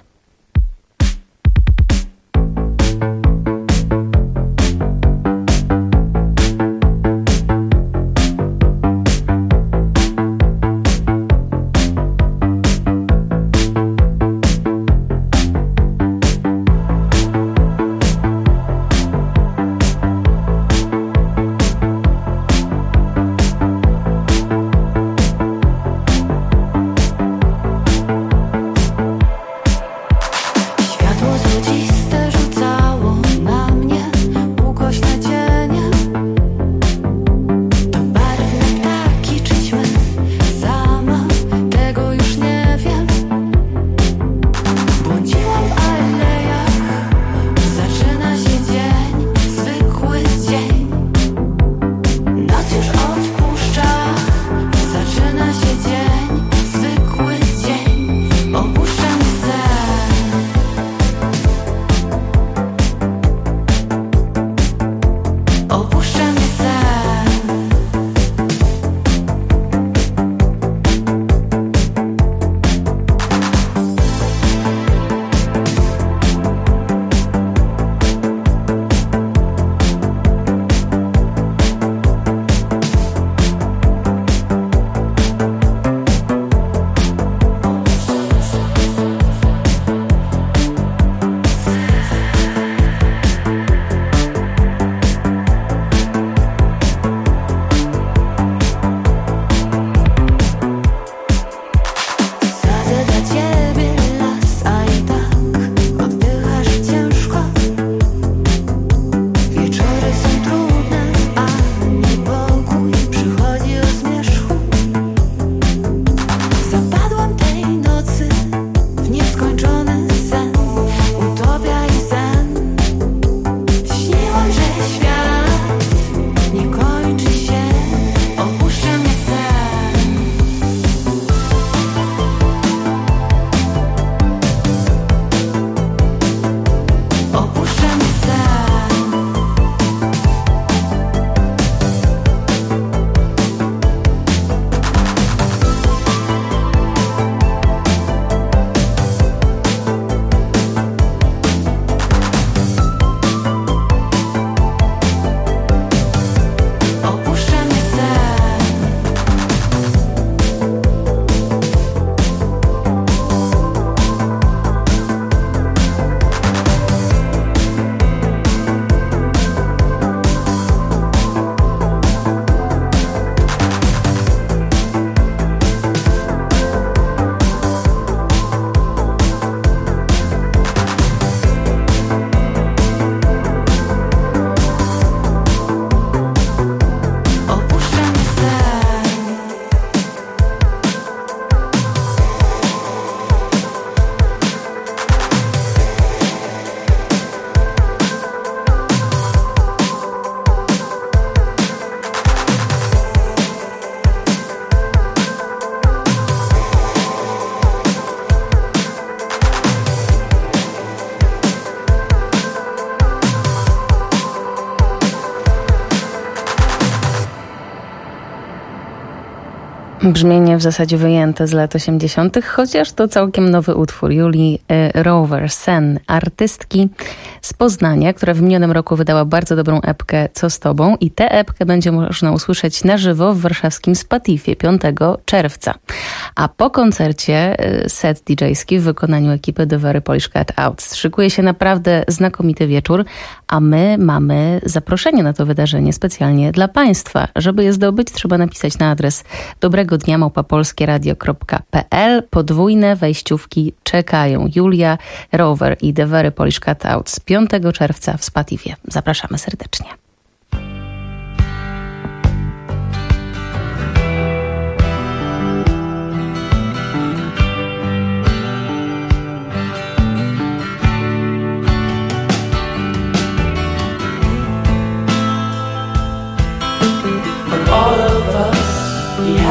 Brzmienie w zasadzie wyjęte z lat osiemdziesiątych, chociaż to całkiem nowy utwór Julii Rower, Sen, artystki z Poznania, która w minionym roku wydała bardzo dobrą epkę Co z tobą, i tę epkę będzie można usłyszeć na żywo w warszawskim Spatifie piątego czerwca. A po koncercie set didżejski w wykonaniu ekipy The Very Polish Cut Out. Szykuje się naprawdę znakomity wieczór, a my mamy zaproszenie na to wydarzenie specjalnie dla Państwa. Żeby je zdobyć, trzeba napisać na adres dobrego dnia małpa polskieradio kropka p l. Podwójne wejściówki czekają. Julia Rower i The Very Polish Cut Out z piątego czerwca w Spatifie. Zapraszamy serdecznie.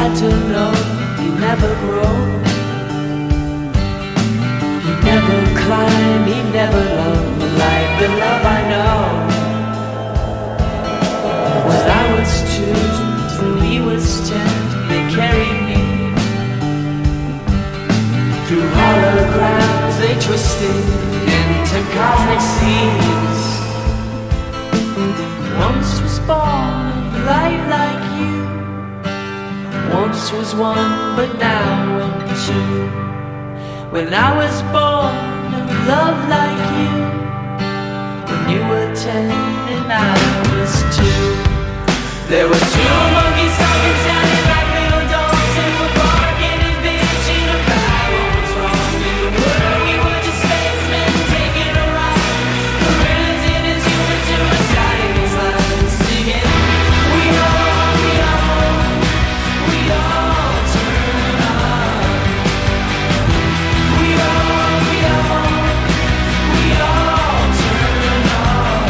had to know you never grow. He never climbed, he never loved like the love I know. Was I was chosen, till he was changed, they carried me through holograms, they twisted into cosmic seas. Once was born of light like you. Once was one, but now I'm two. When I was born of love like you. When you were ten and I was two. There were two monkeys talking, sounding like little dogs, and were barking and bitching about what was wrong in the world. We were just spacemen taking a ride. Gorillas in its human suicide in his lines, singing, we all, we all, we all turn on. We all, we all, we all turn on.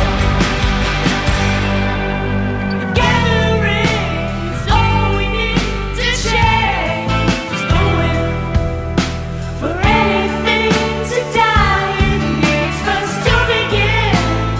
Gathering is all we need to change the wind. For anything to die, it needs first to begin.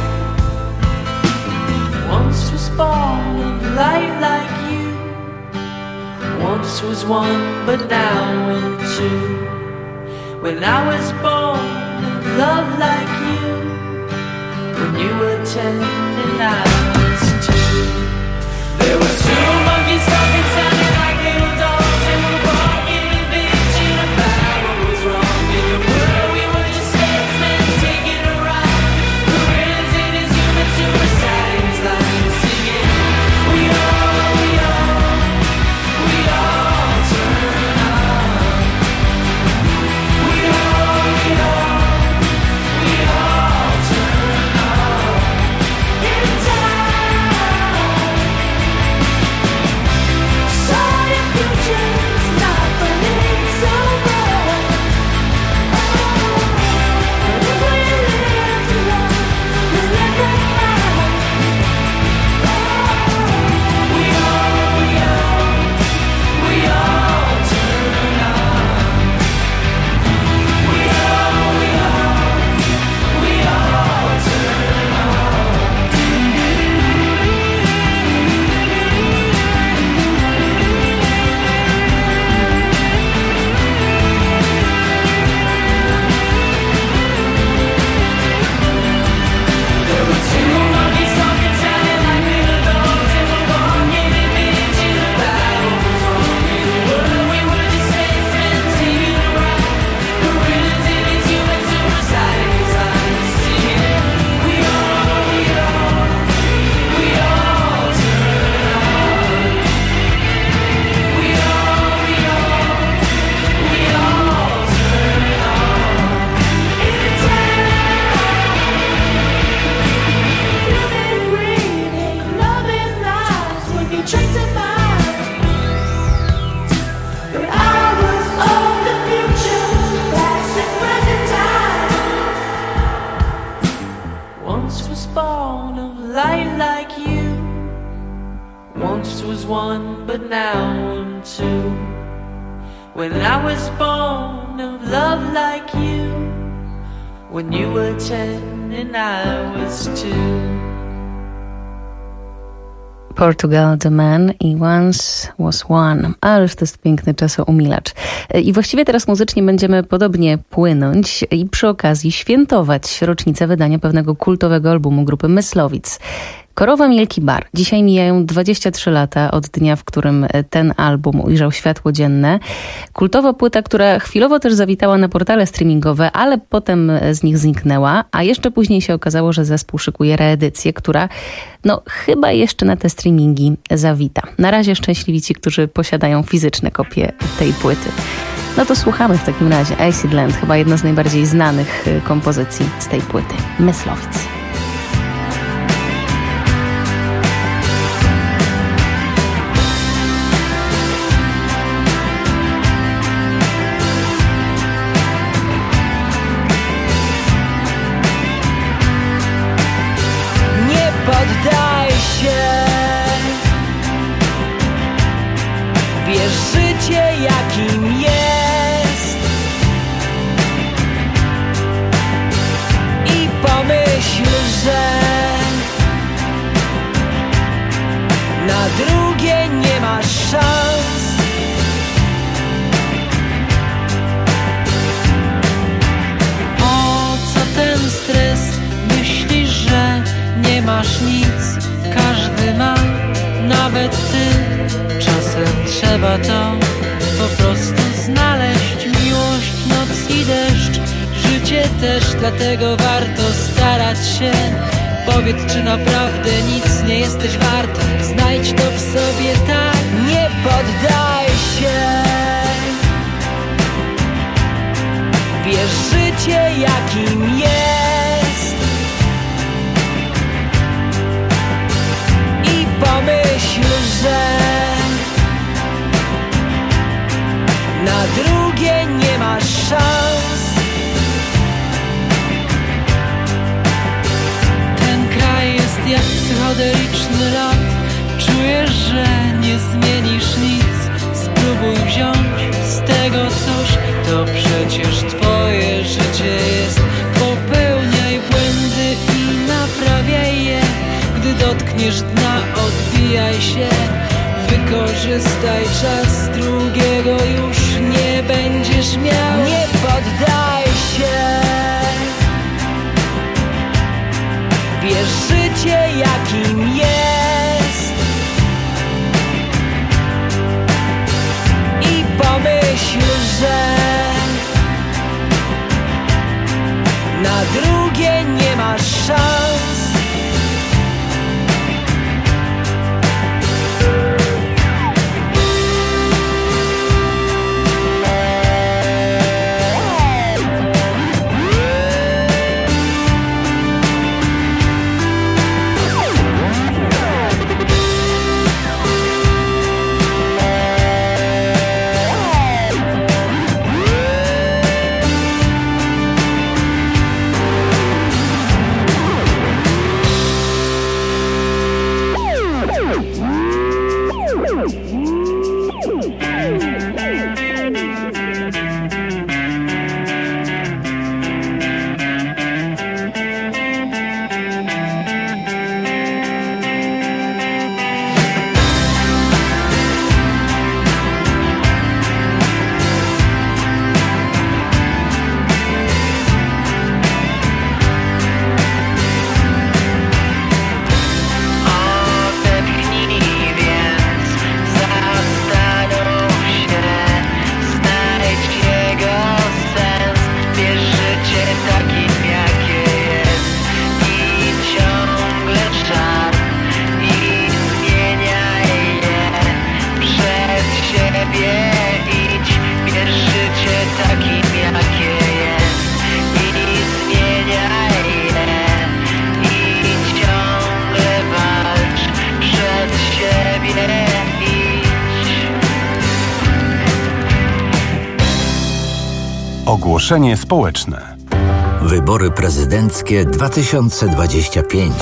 Once was born of light like you. Once was one, but now I'm two. When I was born of love like you. When you were ten and I was two. There were two monkeys talking, sounding like little dogs, and were barking and bitching about what was wrong in the world. We were just spacemen taking a ride. Gorillas in his human suicide in his lines, singing, we all, we all, we all turn on. We all, we all, we all turn on. In time, so your future's not burning so bright. And if we live too long, let's let them fight. We all, we all, we all turn on. We all, we all, we all turn on. There were two monkeys talking, sounding like little dogs, and were barking and bitching about what was wrong in the world. We were just spacemen taking a ride. Gorillas in his human suicide in his lines, singing, we all, we all, we all turn on. We all, we all, we all turn on. In time, living, breathing, loving lives would be tricks of mine. But I was of the future, past and present time. Once was born of light like you. Once was one, but now I'm two. When I was born of love like you. When you were ten and I was two. Portugal The Man i Once Was One. Ależ to jest piękny czasomilacz. I właściwie teraz muzycznie będziemy podobnie płynąć i przy okazji świętować rocznicę wydania pewnego kultowego albumu grupy Myslowic. Korowa Milky Bar. Dzisiaj mijają dwadzieścia trzy lata od dnia, w którym ten album ujrzał światło dzienne. Kultowa płyta, która chwilowo też zawitała na portale streamingowe, ale potem z nich zniknęła, a jeszcze później się okazało, że zespół szykuje reedycję, która no chyba jeszcze na te streamingi zawita. Na razie szczęśliwi ci, którzy posiadają fizyczne kopie tej płyty. No to słuchamy w takim razie Acid Land, chyba jedna z najbardziej znanych kompozycji z tej płyty. Myslowic. Poddaj się, bierz życie jakim jest i pomyśl, że na drugie nie masz szans. Po co ten stres? Myślisz, że nie masz nic, każdy ma, nawet ty. Czasem trzeba to po prostu znaleźć. Miłość, noc i deszcz, życie też, dlatego warto starać się. Powiedz, czy naprawdę nic nie jesteś warta. Znajdź to w sobie, tak, nie poddaj się. Bierz życie jakim jest i pomyśl, że na drugie nie masz szans. Ten kraj jest jak psychodeliczny lat. Czujesz, że nie zmienisz nic. Spróbuj wziąć z tego coś, to przecież twoje życie jest. Popełniaj błędy i naprawiaj je. Gdy dotkniesz dna, odbijaj się. Wykorzystaj czas, drugiego już nie będziesz miał. Nie poddaj się. Bierz życie jakim jest i pomyśl, że na drugie nie masz szans. Ogłoszenie społeczne. Wybory prezydenckie dwa tysiące dwadzieścia pięć.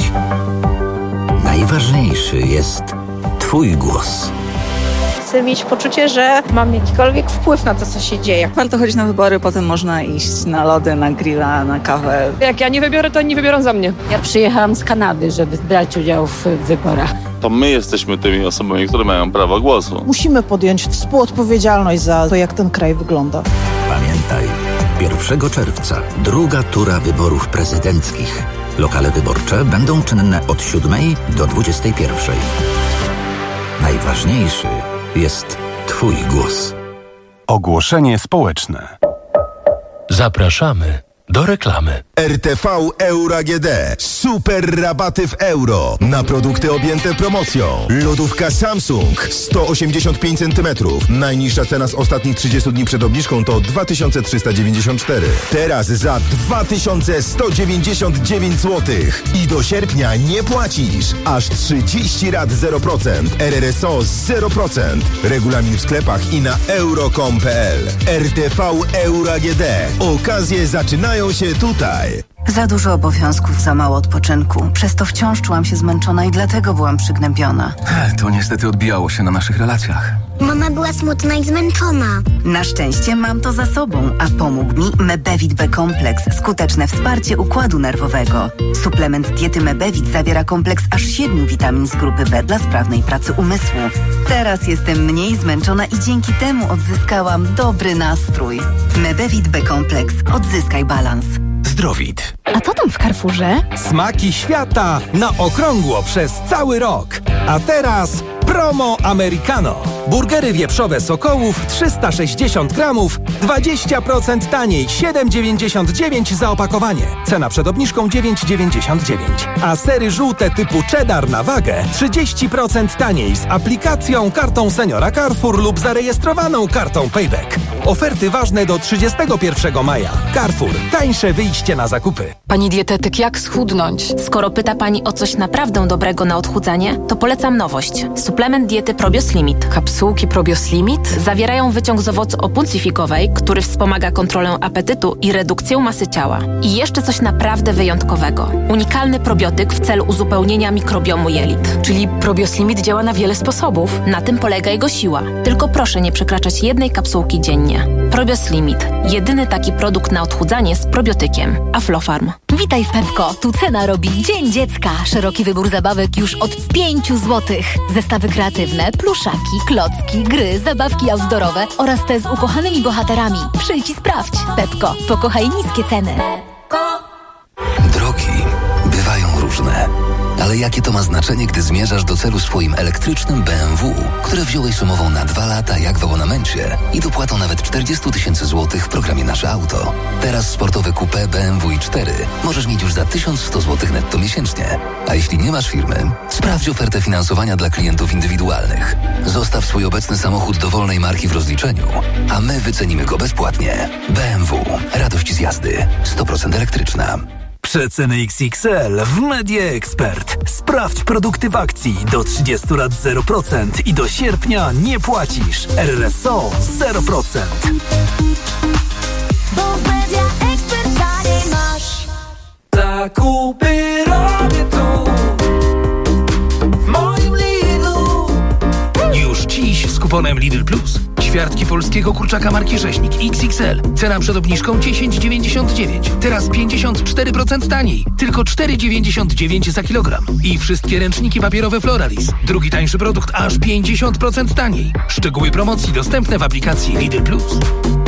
Najważniejszy jest Twój głos. Chcę mieć poczucie, że mam jakikolwiek wpływ na to, co się dzieje. Warto chodzić na wybory, potem można iść na lody, na grilla, na kawę. Jak ja nie wybiorę, to oni nie wybiorą za mnie. Ja przyjechałam z Kanady, żeby brać udział w wyborach. To my jesteśmy tymi osobami, które mają prawo głosu. Musimy podjąć współodpowiedzialność za to, jak ten kraj wygląda. Pamiętaj, pierwszego czerwca druga tura wyborów prezydenckich. Lokale wyborcze będą czynne od siódmej do dwudziestej pierwszej. Najważniejszy jest Twój głos. Ogłoszenie społeczne. Zapraszamy do reklamy. R T V Euro A G D. Super rabaty w euro. Na produkty objęte promocją. Lodówka Samsung sto osiemdziesiąt pięć centymetrów. Najniższa cena z ostatnich trzydziestu dni przed obniżką to dwa tysiące trzysta dziewięćdziesiąt cztery. Teraz za dwa tysiące sto dziewięćdziesiąt dziewięć złotych. I do sierpnia nie płacisz. Aż trzydzieści rat zero procent. R R S O zero procent. Regulamin w sklepach i na euro kropka com kropka p l. R T V Euro A G D. Okazje zaczynają się tutaj. Za dużo obowiązków, za mało odpoczynku. Przez to wciąż czułam się zmęczona i dlatego byłam przygnębiona. To niestety odbijało się na naszych relacjach. Mama była smutna i zmęczona. Na szczęście mam to za sobą, a pomógł mi Mebevit B-kompleks, skuteczne wsparcie układu nerwowego. Suplement diety Mebevit zawiera kompleks aż siedmiu witamin z grupy B dla sprawnej pracy umysłu. Teraz jestem mniej zmęczona i dzięki temu odzyskałam dobry nastrój. Mebevit B-kompleks. Odzyskaj balans. Zdrowit. A co tam w Carrefourze? Smaki świata na okrągło przez cały rok. A teraz promo Americano. Burgery wieprzowe Sokołów trzysta sześćdziesiąt gramów, dwadzieścia procent taniej, siedem dziewięćdziesiąt dziewięć za opakowanie. Cena przed obniżką dziewięć dziewięćdziesiąt dziewięć. A sery żółte typu cheddar na wagę trzydzieści procent taniej z aplikacją, kartą seniora Carrefour lub zarejestrowaną kartą Payback. Oferty ważne do trzydziestego pierwszego maja. Carrefour. Tańsze wyjście na zakupy. Pani dietetyk, jak schudnąć? Skoro pyta Pani o coś naprawdę dobrego na odchudzanie, to polecam nowość. Suplement diety Probios Limit. Kapsułki Probios Limit? Zawierają wyciąg z owocu opuncifikowej, który wspomaga kontrolę apetytu i redukcję masy ciała. I jeszcze coś naprawdę wyjątkowego. Unikalny probiotyk w celu uzupełnienia mikrobiomu jelit. Czyli Probios Limit działa na wiele sposobów. Na tym polega jego siła. Tylko proszę nie przekraczać jednej kapsułki dziennie. Probios Limit. Jedyny taki produkt na odchudzanie z probiotykiem. Aflofarm. Witaj w Pepko. Tu cena robi Dzień Dziecka. Szeroki wybór zabawek już od pięciu złotych. Zestawy kreatywne, pluszaki, klocki, gry, zabawki outdoorowe oraz te z ukochanymi bohaterami. Przyjdź i sprawdź. Pepko. Pokochaj niskie ceny. Drogi bywają różne. Ale jakie to ma znaczenie, gdy zmierzasz do celu swoim elektrycznym B M W, które wziąłeś z umową na dwa lata jak w abonamencie i dopłatą nawet czterdzieści tysięcy złotych w programie Nasze Auto. Teraz sportowe coupé B M W i cztery możesz mieć już za tysiąc sto złotych netto miesięcznie. A jeśli nie masz firmy, sprawdź ofertę finansowania dla klientów indywidualnych. Zostaw swój obecny samochód dowolnej marki w rozliczeniu, a my wycenimy go bezpłatnie. B M W. Radość z jazdy. sto procent elektryczna. Przeceny X X L w Media Expert. Sprawdź produkty w akcji do trzydziestu lat zero procent i do sierpnia nie płacisz. R R S O zero procent. Bo w Media Expert taniej masz. Zakupy robię tu, w moim Lidlu. Już dziś z kuponem Lidl Plus. Ćwiartki polskiego kurczaka marki Rzeźnik X X L. Cena przed obniżką dziesięć dziewięćdziesiąt dziewięć. Teraz pięćdziesiąt cztery procent taniej. Tylko cztery dziewięćdziesiąt dziewięć za kilogram. I wszystkie ręczniki papierowe Floralis. Drugi tańszy produkt aż pięćdziesiąt procent taniej. Szczegóły promocji dostępne w aplikacji Lidl Plus.